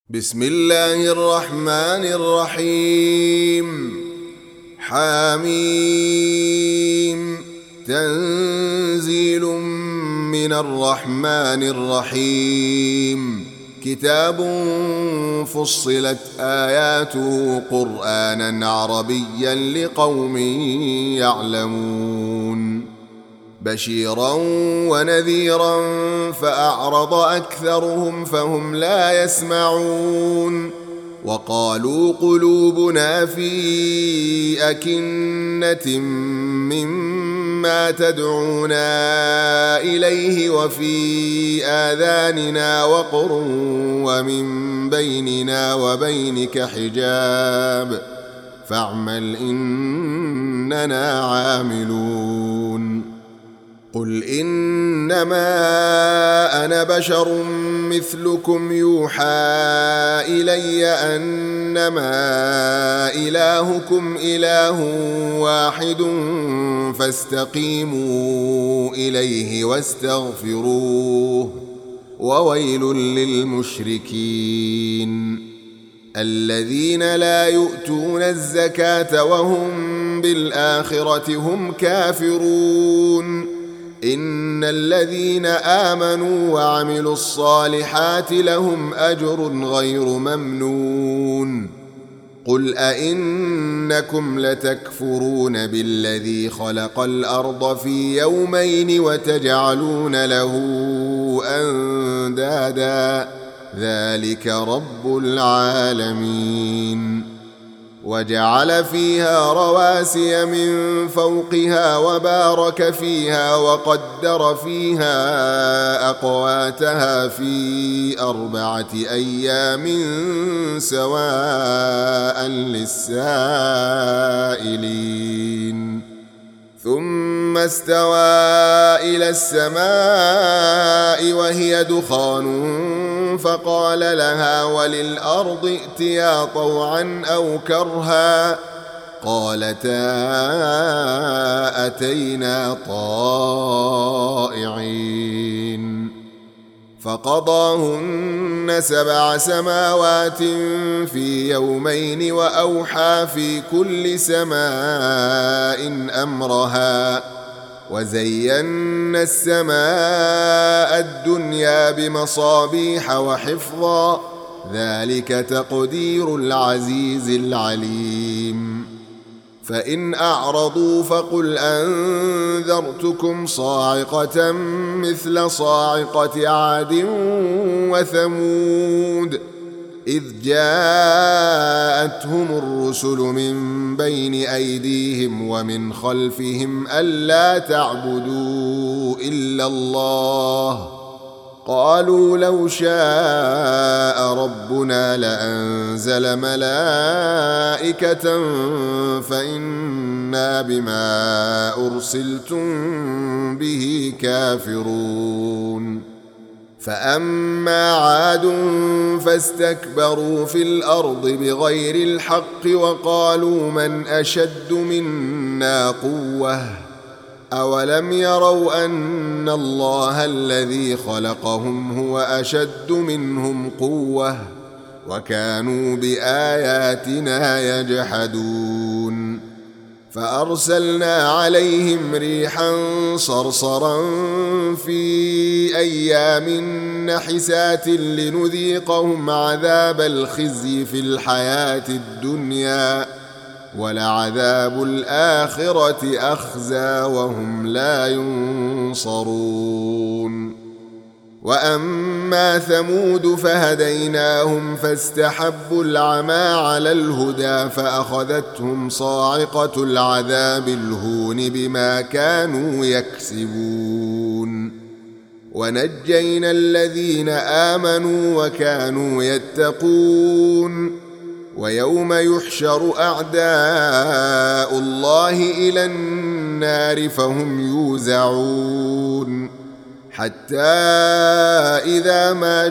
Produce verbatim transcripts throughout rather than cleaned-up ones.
بسم الله الرحمن الرحيم. حميم. تنزيل من الرحمن الرحيم. كتاب فصلت آياته قرآنا عربيا لقوم يعلمون. بشيرا ونذيرا فأعرض أكثرهم فهم لا يسمعون. وقالوا قلوبنا في أكنة مما تدعونا إليه وفي آذاننا وقر ومن بيننا وبينك حجاب فاعمل إننا عاملون. قل إنما أنا بشر مثلكم يوحى إلي أنما إلهكم إله واحد فاستقيموا إليه واستغفروه وويل للمشركين الذين لا يؤتون الزكاة وهم بالآخرة هم كافرون. إن الذين آمنوا وعملوا الصالحات لهم أجر غير ممنون. قل أئنكم لتكفرون بالذي خلق الأرض في يومين وتجعلون له أندادا ذلك رب العالمين. وجعل فيها رواسي من فوقها وبارك فيها وقدر فيها أقواتها في أربعة أيام سواء للسائلين. ثم استوى إلى السماء وهي دخان فقال لها وللأرض ائتيا طوعا أو كرها قالتا أتينا طائعين. فقضاهن سبع سماوات في يومين وأوحى في كل سماء أمرها وزينا السماء الدنيا بمصابيح وحفظا ذلك تقدير العزيز العليم. فإن أعرضوا فقل أنذرتكم صاعقة مثل صاعقة عاد وثمود إذ جاءتهم الرسل من بين أيديهم ومن خلفهم ألا تعبدوا إلا الله قالوا لو شاء ربنا لأنزل ملائكة فإنا بما أرسلتم به كافرون. فأما عاد فاستكبروا في الأرض بغير الحق وقالوا من أشد منا قوة أولم يروا أن الله الذي خلقهم هو أشد منهم قوة وكانوا بآياتنا يجحدون. فأرسلنا عليهم ريحا صرصرا في أيام نحسات لنذيقهم عذاب الخزي في الحياة الدنيا ولعذاب الآخرة أخزى وهم لا ينصرون. وأما ثمود فهديناهم فاستحبوا العمى على الهدى فأخذتهم صاعقة العذاب الهون بما كانوا يكسبون. ونجينا الذين آمنوا وكانوا يتقون. ويوم يحشر أعداء الله إلى النار فهم يوزعون حتى إذا ما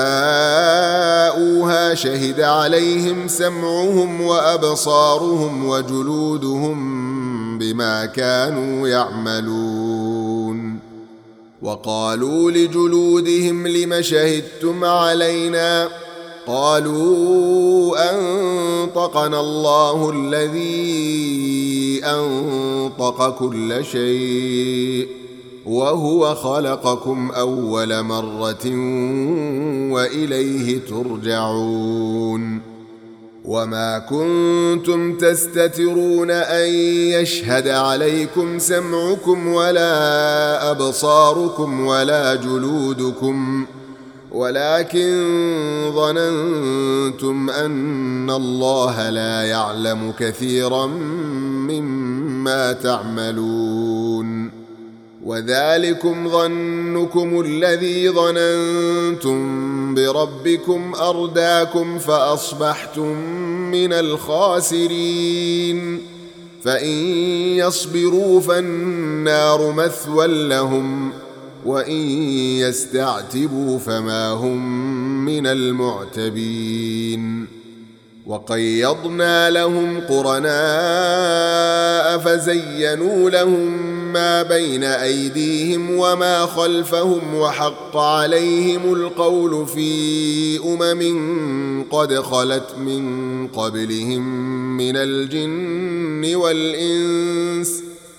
جاءوها شهد عليهم سمعهم وأبصارهم وجلودهم بما كانوا يعملون. وقالوا لجلودهم لم شهدتم علينا قالوا أنطقنا الله الذي أنطق كل شيء وهو خلقكم أول مرة وإليه ترجعون وما كنتم تستترون أن يشهد عليكم سمعكم ولا أبصاركم ولا جلودكم ولكن ظننتم أن الله لا يعلم كثيرا مما تعملون وذلكم ظنكم الذي ظننتم بربكم أرداكم فأصبحتم من الخاسرين فإن يصبروا فالنار مثوى لهم وإن يستعتبوا فما هم من المعتبين وقيضنا لهم قرناء فزينوا لهم ما بين أيديهم وما خلفهم وحق عليهم القول في أمم قد خلت من قبلهم من الجن والإنس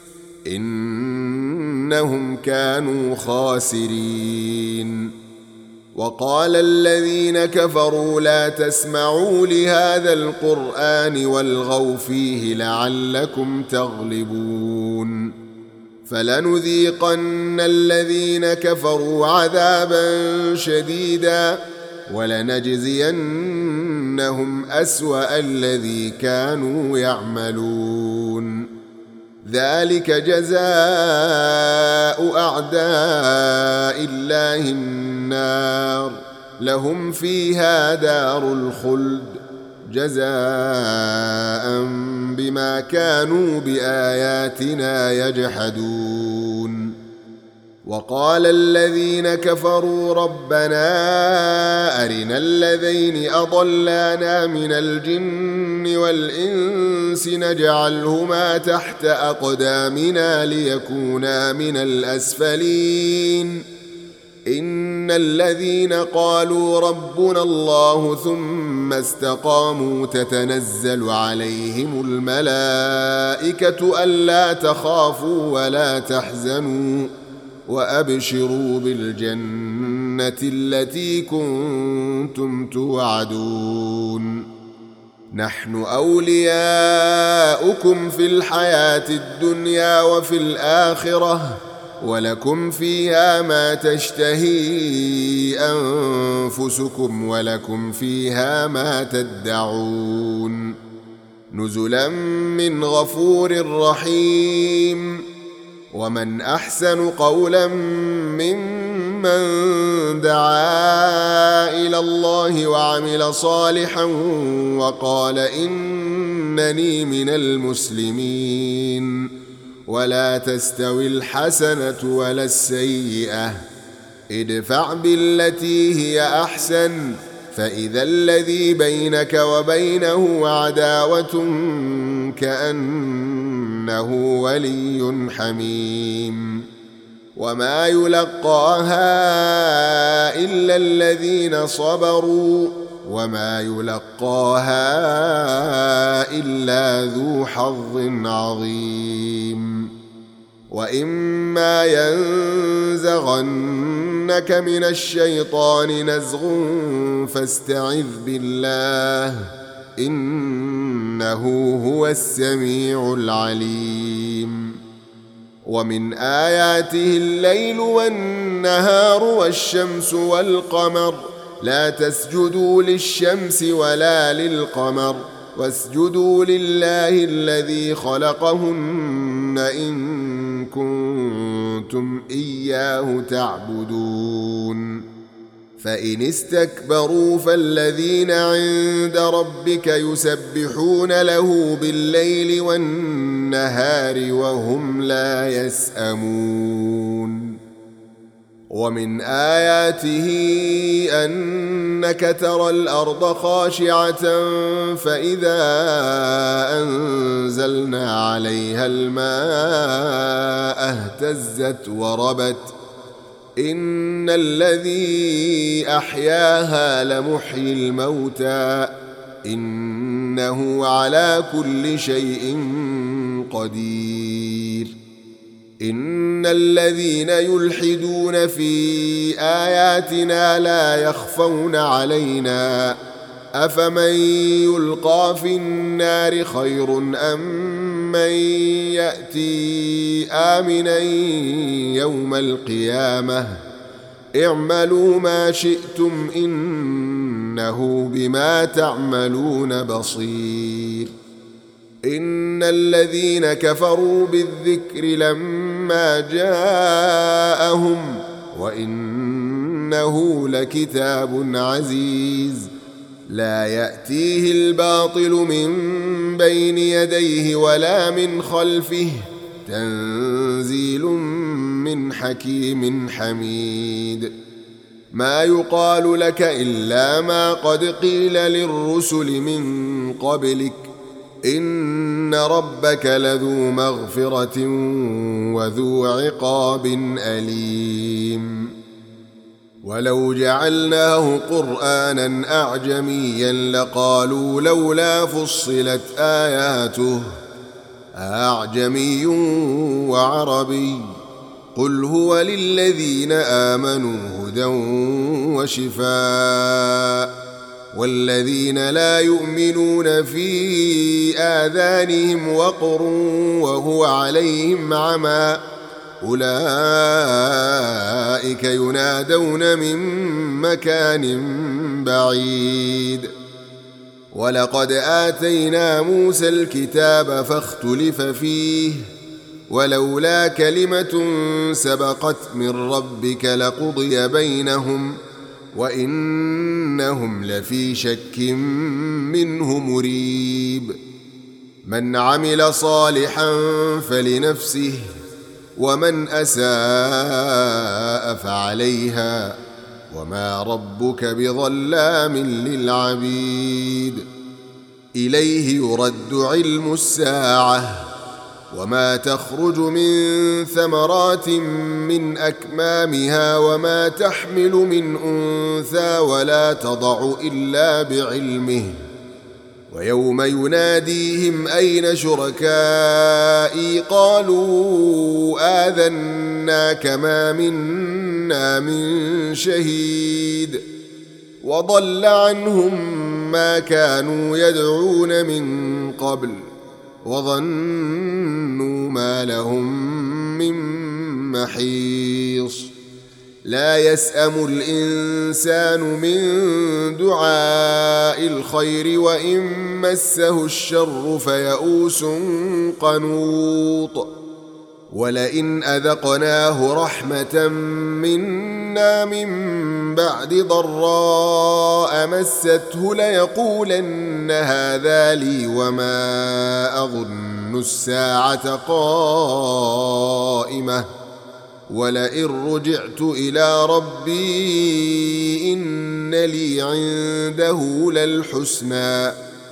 إنهم كانوا خاسرين وقال الذين كفروا لا تسمعوا لهذا القرآن والغوا فيه لعلكم تغلبون فلنذيقن الذين كفروا عذابا شديدا ولنجزينهم أسوأ الذي كانوا يعملون ذلك جزاء أعداء الله النار لهم فيها دار الخلد جزاء بما كانوا بآياتنا يجحدون وقال الذين كفروا ربنا أرنا الذين أضلانا من الجن والإنس نجعلهما تحت أقدامنا ليكونا من الأسفلين إن الذين قالوا ربنا الله ثم استقاموا تتنزل عليهم الملائكة ألا تخافوا ولا تحزنوا وأبشروا بالجنة التي كنتم توعدون نحن أولياؤكم في الحياة الدنيا وفي الآخرة ولكم فيها ما تشتهي أنفسكم ولكم فيها ما تدعون نزلا من غفور رحيم ومن أحسن قولا ممن دعا إلى الله وعمل صالحا وقال إنني من المسلمين ولا تستوي الحسنة ولا السيئة ادفع بالتي هي أحسن فإذا الذي بينك وبينه عداوة كأنه ولي حميم وما يلقاها إلا الذين صبروا وما يلقاها إلا ذو حظ عظيم وإما ينزغنك من الشيطان نزغ فاستعذ بالله إنه هو السميع العليم ومن آياته الليل والنهار والشمس والقمر لا تسجدوا للشمس ولا للقمر واسجدوا لله الذي خلقهن إن كنتم إياه تعبدون فإن استكبروا فالذين عند ربك يسبحون له بالليل والنهار وهم لا يسأمون ومن آياته أنك ترى الأرض خاشعة فإذا أنزلنا عليها الماء اهتزت وربت إن الذي أحياها لمحيي الموتى إنه على كل شيء قدير. إن الذين يلحدون في آياتنا لا يخفون علينا أفمن يلقى في النار خير أم من يأتي آمنا يوم القيامة اعملوا ما شئتم إنه بما تعملون بصير. إن الذين كفروا بالذكر لما جاءهم وإنه لكتاب عزيز لا يأتيه الباطل من بين يديه ولا من خلفه تنزيل من حكيم حميد. ما يقال لك إلا ما قد قيل للرسل من قبلك إن ربك لذو مغفرة وذو عقاب أليم. ولو جعلناه قرآنا أعجميا لقالوا لولا فصلت آياته أعجمي وعربي قل هو للذين آمنوا هدى وشفاء والذين لا يؤمنون في آذانهم وقر وهو عليهم عمى أولئك ينادون من مكان بعيد. ولقد آتينا موسى الكتاب فاختلف فيه ولولا كلمة سبقت من ربك لقضي بينهم وإنهم لفي شك منه مريب. من عمل صالحا فلنفسه ومن أساء فعليها وما ربك بظلام للعبيد. إليه يرد علم الساعة وما تخرج من ثمرات من أكمامها وما تحمل من أنثى ولا تضع إلا بعلمه ويوم يناديهم أين شركائي قالوا آذناك ما منا من شهيد وضل عنهم ما كانوا يدعون من قبل وظنوا ما لهم من محيص. لا يسأم الإنسان من دعاء الخير وإن مسه الشر فيئوس قنوط. ولئن أذقناه رحمة منا من بعد ضراء مسته ليقولن هذا لي وما أظن الساعة قائمة ولئن رجعت إلى ربي إن لي عنده للحسنى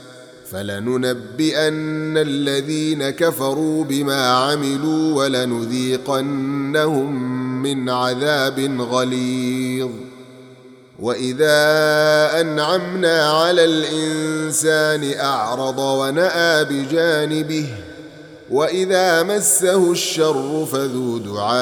فلننبئن الذين كفروا بما عملوا ولنذيقنهم من عذاب غليظ. وإذا أنعمنا على الإنسان أعرض ونأى بجانبه وإذا مسه الشر فذو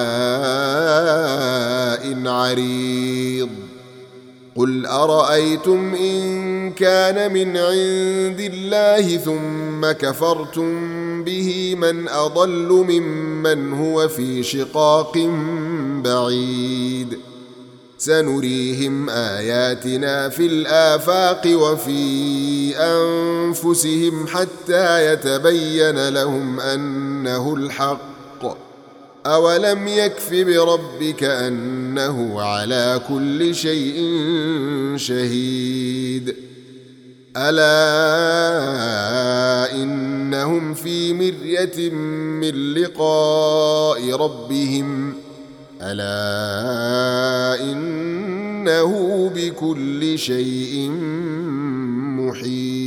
دعاء عريض. قل أرأيتم إن كان من عند الله ثم كفرتم به من أضل ممن هو في شقاق بعيد. سنريهم آياتنا في الآفاق وفي أنفسهم حتى يتبين لهم أنه الحق. أولم يكف بربك أنه على كل شيء شهيد. ألا إنهم في مرية من لقاء ربهم ألا إنه بكل شيء محيط.